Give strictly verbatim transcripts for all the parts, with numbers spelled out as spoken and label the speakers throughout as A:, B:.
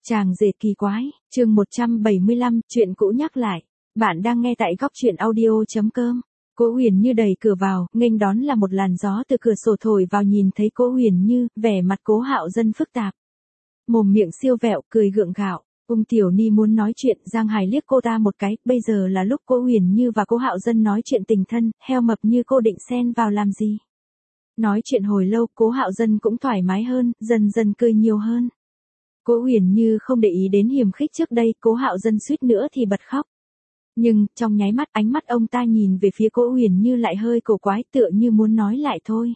A: Chàng rể kỳ quái, chương một trăm bảy mươi lăm, chuyện cũ nhắc lại. Bạn đang nghe tại góc truyện audio.com. Cố Huyền Như đẩy cửa vào, nghênh đón là một làn gió từ cửa sổ thổi vào, nhìn thấy Cố Huyền Như, vẻ mặt Cố Hạo Dân phức tạp. Mồm miệng siêu vẹo, cười gượng gạo. Ung Tiểu Ni muốn nói chuyện, Giang Hải liếc cô ta một cái, bây giờ là lúc Cố Huyền Như và Cố Hạo Dân nói chuyện tình thân, heo mập như cô định xen vào làm gì. Nói chuyện hồi lâu, Cố Hạo Dân cũng thoải mái hơn, dần dần cười nhiều hơn. Cố Huyền Như không để ý đến hiềm khích trước đây, Cố Hạo Dân suýt nữa thì bật khóc. Nhưng, trong nháy mắt, ánh mắt ông ta nhìn về phía Cố Huyền Như lại hơi cổ quái, tựa như muốn nói lại thôi.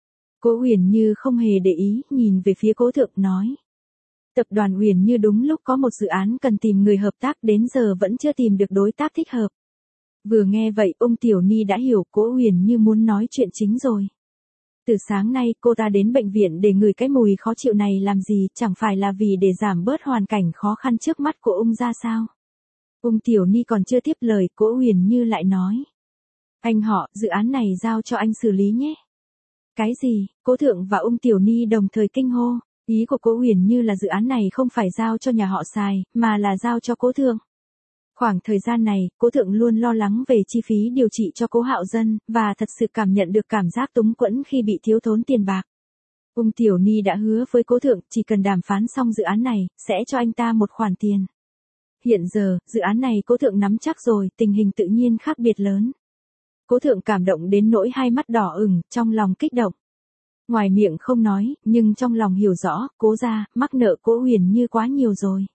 A: Cố Huyền Như không hề để ý, nhìn về phía Cố Thượng nói. Tập đoàn Huyền Như đúng lúc có một dự án cần tìm người hợp tác, đến giờ vẫn chưa tìm được đối tác thích hợp. Vừa nghe vậy, ông Tiểu Ni đã hiểu Cố Huyền Như muốn nói chuyện chính rồi. Từ sáng nay, cô ta đến bệnh viện để ngửi cái mùi khó chịu này làm gì, chẳng phải là vì để giảm bớt hoàn cảnh khó khăn trước mắt của ung gia sao? Ung Tiểu Ni còn chưa tiếp lời, Cố Huyền Như lại nói. Anh họ, dự án này giao cho anh xử lý nhé. Cái gì? Cố Thượng và Ung Tiểu Ni đồng thời kinh hô. Ý của Cố Huyền Như là dự án này không phải giao cho nhà họ xài, mà là giao cho Cố Thượng. Khoảng thời gian này, Cố Thượng luôn lo lắng về chi phí điều trị cho Cố Hạo Dân, và thật sự cảm nhận được cảm giác túng quẫn khi bị thiếu thốn tiền bạc. Ung Tiểu Ni đã hứa với Cố Thượng, chỉ cần đàm phán xong dự án này, sẽ cho anh ta một khoản tiền. Hiện giờ, dự án này Cố Thượng nắm chắc rồi, tình hình tự nhiên khác biệt lớn. Cố Thượng cảm động đến nỗi hai mắt đỏ ửng, trong lòng kích động. Ngoài miệng không nói, nhưng trong lòng hiểu rõ, Cố gia mắc nợ Cố Huyền Như quá nhiều rồi.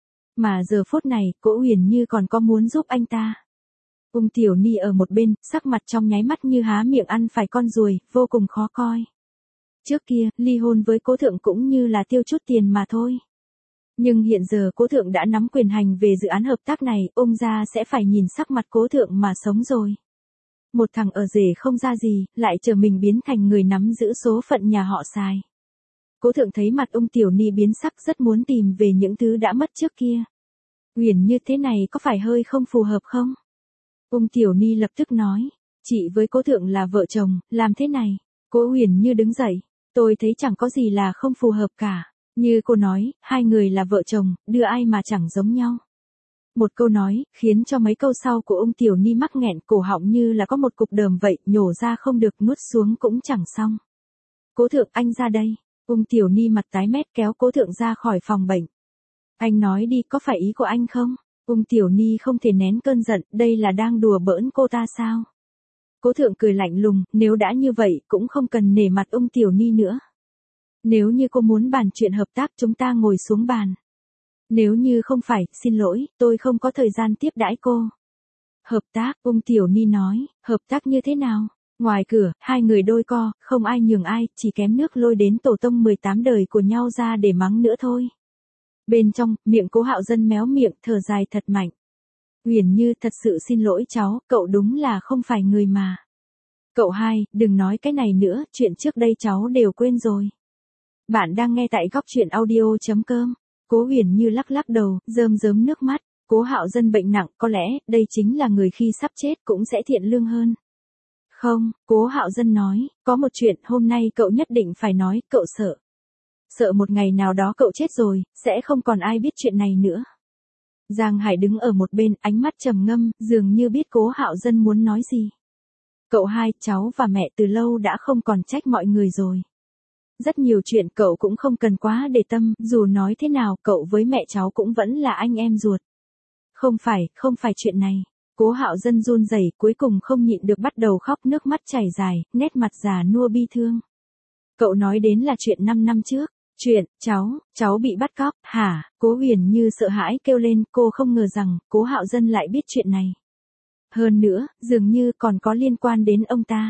A: Mà giờ phút này, Cố Huyền Như còn có muốn giúp anh ta. Ung Tiểu Ni ở một bên, sắc mặt trong nháy mắt như há miệng ăn phải con ruồi, vô cùng khó coi. Trước kia, ly hôn với Cố Thượng cũng như là tiêu chút tiền mà thôi. Nhưng hiện giờ Cố Thượng đã nắm quyền hành về dự án hợp tác này, ung gia sẽ phải nhìn sắc mặt Cố Thượng mà sống rồi. Một thằng ở rể không ra gì, lại chờ mình biến thành người nắm giữ số phận nhà họ xài. Cố Thượng thấy mặt Ung Tiểu Ni biến sắc, rất muốn tìm về những thứ đã mất trước kia. Huyền Như thế này có phải hơi không phù hợp không? Ung Tiểu Ni lập tức nói, chị với Cố Thượng là vợ chồng, làm thế này. Cố Huyền Như đứng dậy, tôi thấy chẳng có gì là không phù hợp cả. Như cô nói, hai người là vợ chồng, đưa ai mà chẳng giống nhau. Một câu nói, khiến cho mấy câu sau của Ung Tiểu Ni mắc nghẹn, cổ họng như là có một cục đờm vậy, nhổ ra không được, nuốt xuống cũng chẳng xong. Cố Thượng, anh ra đây. Ung Tiểu Ni mặt tái mét kéo Cố Thượng ra khỏi phòng bệnh. Anh nói đi, có phải ý của anh không? Ung Tiểu Ni không thể nén cơn giận, đây là đang đùa bỡn cô ta sao? Cố Thượng cười lạnh lùng, nếu đã như vậy, cũng không cần nể mặt Ung Tiểu Ni nữa. Nếu như cô muốn bàn chuyện hợp tác, chúng ta ngồi xuống bàn. Nếu như không phải, xin lỗi, tôi không có thời gian tiếp đãi cô. Hợp tác, Ung Tiểu Ni nói, hợp tác như thế nào? Ngoài cửa, hai người đôi co, không ai nhường ai, chỉ kém nước lôi đến tổ tông mười tám đời của nhau ra để mắng nữa thôi. Bên trong, miệng Cố Hạo Dân méo miệng, thở dài thật mạnh. Huyền Như, thật sự xin lỗi cháu, cậu đúng là không phải người mà. Cậu hai, đừng nói cái này nữa, chuyện trước đây cháu đều quên rồi. Bạn đang nghe tại góc truyện audio.com. Cố Huyền Như lắc lắc đầu, rơm rớm nước mắt. Cố Hạo Dân bệnh nặng, có lẽ, đây chính là người khi sắp chết cũng sẽ thiện lương hơn. Không, Cố Hạo Dân nói, có một chuyện hôm nay cậu nhất định phải nói, cậu sợ. Sợ một ngày nào đó cậu chết rồi, sẽ không còn ai biết chuyện này nữa. Giang Hải đứng ở một bên, ánh mắt trầm ngâm, dường như biết Cố Hạo Dân muốn nói gì. Cậu hai, cháu và mẹ từ lâu đã không còn trách mọi người rồi. Rất nhiều chuyện cậu cũng không cần quá để tâm, dù nói thế nào, cậu với mẹ cháu cũng vẫn là anh em ruột. Không phải, không phải chuyện này. Cố Hạo Dân run rẩy, cuối cùng không nhịn được bắt đầu khóc, nước mắt chảy dài, nét mặt già nua bi thương. Cậu nói đến là chuyện năm năm trước. Chuyện, cháu, cháu bị bắt cóc, hả? Cố Huyền Như sợ hãi kêu lên, cô không ngờ rằng, Cố Hạo Dân lại biết chuyện này. Hơn nữa, dường như còn có liên quan đến ông ta.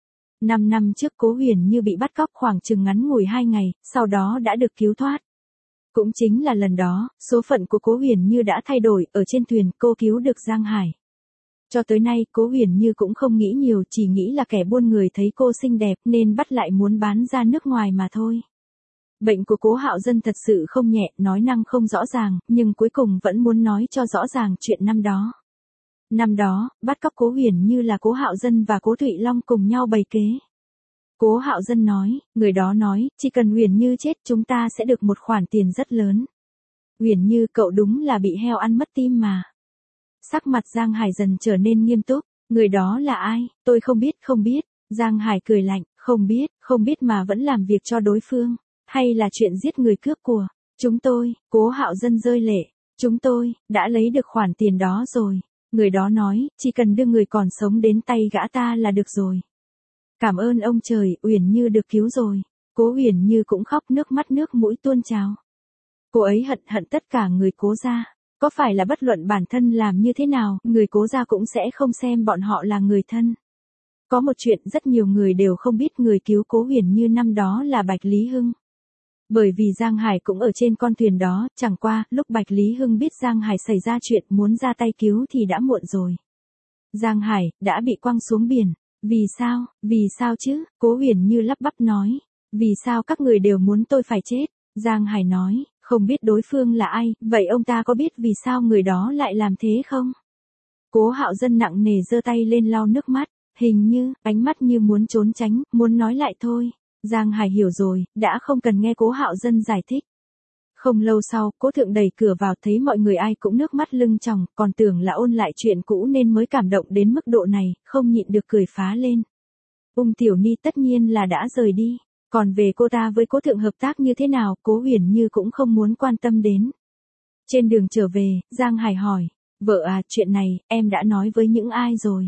A: Năm năm trước Cố Huyền Như bị bắt cóc khoảng chừng ngắn ngủi hai ngày, sau đó đã được cứu thoát. Cũng chính là lần đó, số phận của Cố Huyền Như đã thay đổi, ở trên thuyền cô cứu được Giang Hải. Cho tới nay, Cố Huyền Như cũng không nghĩ nhiều, chỉ nghĩ là kẻ buôn người thấy cô xinh đẹp nên bắt lại muốn bán ra nước ngoài mà thôi. Bệnh của Cố Hạo Dân thật sự không nhẹ, nói năng không rõ ràng, nhưng cuối cùng vẫn muốn nói cho rõ ràng chuyện năm đó. Năm đó, bắt cóc Cố Huyền Như là Cố Hạo Dân và Cố Thụy Long cùng nhau bày kế. Cố Hạo Dân nói, người đó nói, chỉ cần Huyền Như chết chúng ta sẽ được một khoản tiền rất lớn. Uyển Như cậu đúng là bị heo ăn mất tim mà. Sắc mặt Giang Hải dần trở nên nghiêm túc, người đó là ai, tôi không biết không biết. Giang Hải cười lạnh, không biết, không biết mà vẫn làm việc cho đối phương, hay là chuyện giết người cướp của. Chúng tôi, Cố Hạo Dân rơi lệ, chúng tôi, đã lấy được khoản tiền đó rồi. Người đó nói, chỉ cần đưa người còn sống đến tay gã ta là được rồi. Cảm ơn ông trời, Uyển Như được cứu rồi. Cố Uyển Như cũng khóc nước mắt nước mũi tuôn trào. Cô ấy hận hận tất cả người Cố gia. Có phải là bất luận bản thân làm như thế nào, người Cố gia cũng sẽ không xem bọn họ là người thân. Có một chuyện rất nhiều người đều không biết, người cứu Cố Uyển Như năm đó là Bạch Lý Hưng. Bởi vì Giang Hải cũng ở trên con thuyền đó, chẳng qua, lúc Bạch Lý Hưng biết Giang Hải xảy ra chuyện muốn ra tay cứu thì đã muộn rồi. Giang Hải, đã bị quăng xuống biển. Vì sao, vì sao chứ, Cố Uyển Như lắp bắp nói. Vì sao các người đều muốn tôi phải chết? Giang Hải nói, không biết đối phương là ai, vậy ông ta có biết vì sao người đó lại làm thế không? Cố Hạo Dân nặng nề giơ tay lên lau nước mắt, hình như, ánh mắt như muốn trốn tránh, muốn nói lại thôi. Giang Hải hiểu rồi, đã không cần nghe Cố Hạo Dân giải thích. Không lâu sau, Cố Thượng đẩy cửa vào thấy mọi người ai cũng nước mắt lưng tròng, còn tưởng là ôn lại chuyện cũ nên mới cảm động đến mức độ này, không nhịn được cười phá lên. Ung Tiểu Ni tất nhiên là đã rời đi, còn về cô ta với Cố Thượng hợp tác như thế nào, Cố Uyển Như cũng không muốn quan tâm đến. Trên đường trở về, Giang Hải hỏi, vợ à, chuyện này, em đã nói với những ai rồi?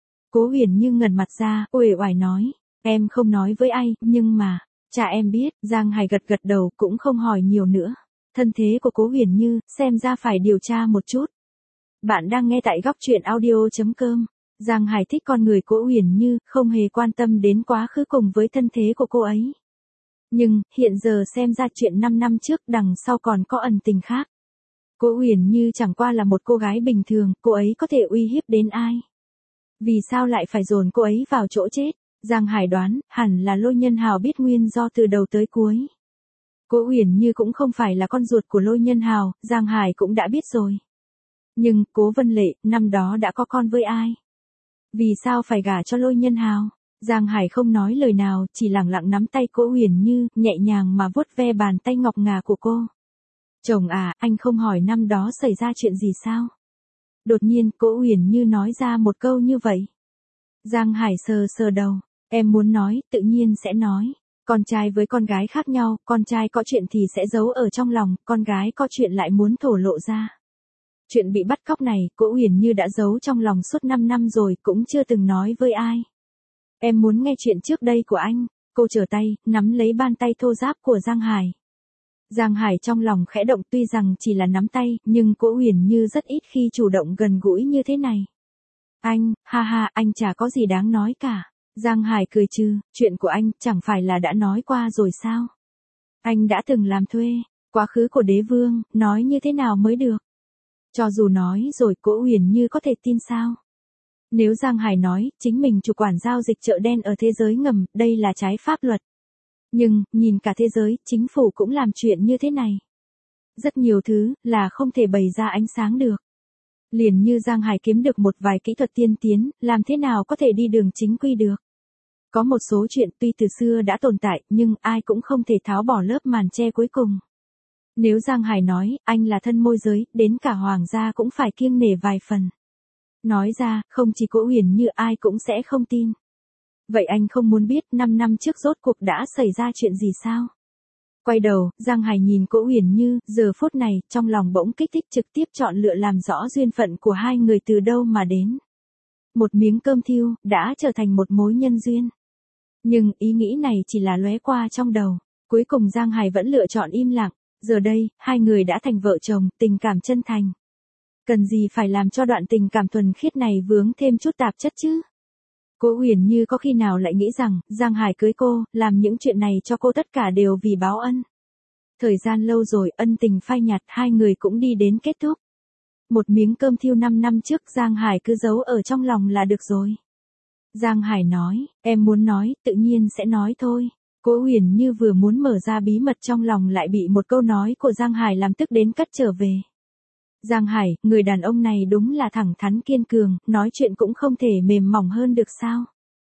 A: Cố Uyển Như ngẩn mặt ra, uể oải nói, em không nói với ai, nhưng mà, cha em biết. Giang Hải gật gật đầu, cũng không hỏi nhiều nữa. Thân thế của Cố Uyển Như, xem ra phải điều tra một chút. Bạn đang nghe tại góc truyện audio chấm com. Giang Hải thích con người Cố Uyển Như, không hề quan tâm đến quá khứ cùng với thân thế của cô ấy. Nhưng, hiện giờ xem ra chuyện năm năm trước đằng sau còn có ẩn tình khác. Cố Uyển Như chẳng qua là một cô gái bình thường, cô ấy có thể uy hiếp đến ai? Vì sao lại phải dồn cô ấy vào chỗ chết? Giang Hải đoán, hẳn là Lôi Nhân Hào biết nguyên do từ đầu tới cuối. Cố Uyển Như cũng không phải là con ruột của Lôi Nhân Hào, Giang Hải cũng đã biết rồi. Nhưng, Cố Vân Lệ, năm đó đã có con với ai? Vì sao phải gả cho Lôi Nhân Hào? Giang Hải không nói lời nào, chỉ lặng lặng nắm tay Cố Uyển Như, nhẹ nhàng mà vuốt ve bàn tay ngọc ngà của cô. Chồng à, anh không hỏi năm đó xảy ra chuyện gì sao? Đột nhiên, Cố Uyển Như nói ra một câu như vậy. Giang Hải sờ sờ đầu, em muốn nói, tự nhiên sẽ nói. Con trai với con gái khác nhau, con trai có chuyện thì sẽ giấu ở trong lòng, con gái có chuyện lại muốn thổ lộ ra. Chuyện bị bắt cóc này, Cố Uyển Như đã giấu trong lòng suốt năm năm rồi, cũng chưa từng nói với ai. Em muốn nghe chuyện trước đây của anh. Cô trở tay, nắm lấy bàn tay thô ráp của Giang Hải. Giang Hải trong lòng khẽ động, tuy rằng chỉ là nắm tay, nhưng Cố Uyển Như rất ít khi chủ động gần gũi như thế này. Anh, ha ha, anh chả có gì đáng nói cả. Giang Hải cười trừ, chuyện của anh chẳng phải là đã nói qua rồi sao? Anh đã từng làm thuê, quá khứ của đế vương, nói như thế nào mới được? Cho dù nói rồi, Cố Uyển Như có thể tin sao? Nếu Giang Hải nói, chính mình chủ quản giao dịch chợ đen ở thế giới ngầm, đây là trái pháp luật. Nhưng, nhìn cả thế giới, chính phủ cũng làm chuyện như thế này. Rất nhiều thứ, là không thể bày ra ánh sáng được. Liền như Giang Hải kiếm được một vài kỹ thuật tiên tiến, làm thế nào có thể đi đường chính quy được. Có một số chuyện tuy từ xưa đã tồn tại, nhưng ai cũng không thể tháo bỏ lớp màn che cuối cùng. Nếu Giang Hải nói, anh là thân môi giới, đến cả hoàng gia cũng phải kiêng nể vài phần. Nói ra, không chỉ Cố Uyển Như ai cũng sẽ không tin. Vậy anh không muốn biết năm năm trước rốt cuộc đã xảy ra chuyện gì sao? Quay đầu, Giang Hải nhìn Cố Uyển Như, giờ phút này, trong lòng bỗng kích thích trực tiếp chọn lựa làm rõ duyên phận của hai người từ đâu mà đến. Một miếng cơm thiêu, đã trở thành một mối nhân duyên. Nhưng, ý nghĩ này chỉ là lóe qua trong đầu. Cuối cùng Giang Hải vẫn lựa chọn im lặng. Giờ đây, hai người đã thành vợ chồng, tình cảm chân thành. Cần gì phải làm cho đoạn tình cảm thuần khiết này vướng thêm chút tạp chất chứ? Cố Uyển Như có khi nào lại nghĩ rằng, Giang Hải cưới cô, làm những chuyện này cho cô tất cả đều vì báo ân. Thời gian lâu rồi, ân tình phai nhạt, hai người cũng đi đến kết thúc. Một miếng cơm thiêu năm năm trước Giang Hải cứ giấu ở trong lòng là được rồi. Giang Hải nói, em muốn nói, tự nhiên sẽ nói thôi. Cố Uyển Như vừa muốn mở ra bí mật trong lòng lại bị một câu nói của Giang Hải làm tức đến cất trở về. Giang Hải, người đàn ông này đúng là thẳng thắn kiên cường, nói chuyện cũng không thể mềm mỏng hơn được sao?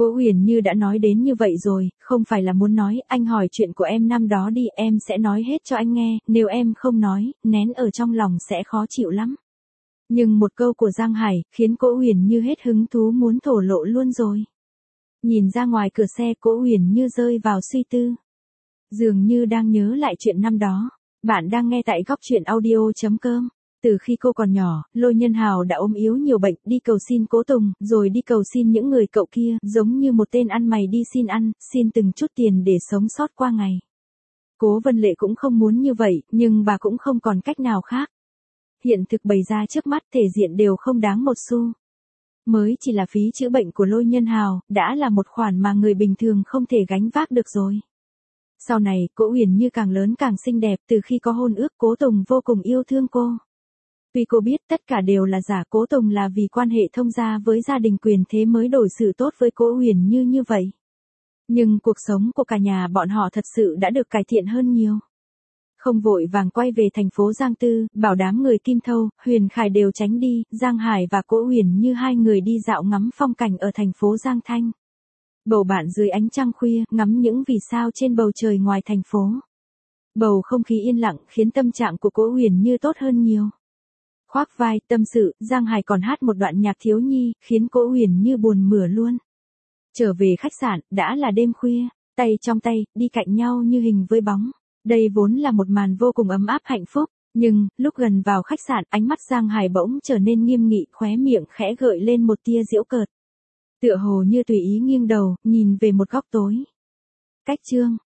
A: Cố Huyền Như đã nói đến như vậy rồi, không phải là muốn nói, anh hỏi chuyện của em năm đó đi, em sẽ nói hết cho anh nghe, nếu em không nói, nén ở trong lòng sẽ khó chịu lắm. Nhưng một câu của Giang Hải, khiến Cố Huyền Như hết hứng thú muốn thổ lộ luôn rồi. Nhìn ra ngoài cửa xe, Cố Huyền Như rơi vào suy tư. Dường như đang nhớ lại chuyện năm đó. Bạn đang nghe tại góc truyện audio chấm com. Từ khi cô còn nhỏ, Lôi Nhân Hào đã ốm yếu nhiều bệnh, đi cầu xin Cố Tùng, rồi đi cầu xin những người cậu kia, giống như một tên ăn mày đi xin ăn, xin từng chút tiền để sống sót qua ngày. Cố Vân Lệ cũng không muốn như vậy, nhưng bà cũng không còn cách nào khác. Hiện thực bày ra trước mắt, thể diện đều không đáng một xu. Mới chỉ là phí chữa bệnh của Lôi Nhân Hào, đã là một khoản mà người bình thường không thể gánh vác được rồi. Sau này, Cố Huyền Như càng lớn càng xinh đẹp, từ khi có hôn ước, Cố Tùng vô cùng yêu thương cô. Tuy cô biết tất cả đều là giả, Cố Tùng là vì quan hệ thông gia với gia đình quyền thế mới đối xử tốt với Cố Huyền Như như vậy. Nhưng cuộc sống của cả nhà bọn họ thật sự đã được cải thiện hơn nhiều. Không vội vàng quay về thành phố Giang Tư, bảo đám người Kim Thâu, Huyền Khải đều tránh đi, Giang Hải và Cố Huyền Như hai người đi dạo ngắm phong cảnh ở thành phố Giang Thanh. Bầu bạn dưới ánh trăng khuya, ngắm những vì sao trên bầu trời ngoài thành phố. Bầu không khí yên lặng khiến tâm trạng của Cố Huyền Như tốt hơn nhiều. Khoác vai, tâm sự, Giang Hải còn hát một đoạn nhạc thiếu nhi, khiến Cố Huyền Như buồn mửa luôn. Trở về khách sạn, đã là đêm khuya, tay trong tay, đi cạnh nhau như hình với bóng. Đây vốn là một màn vô cùng ấm áp hạnh phúc, nhưng, lúc gần vào khách sạn, ánh mắt Giang Hải bỗng trở nên nghiêm nghị, khóe miệng khẽ gợi lên một tia giễu cợt. Tựa hồ như tùy ý nghiêng đầu, nhìn về một góc tối. Cách chương.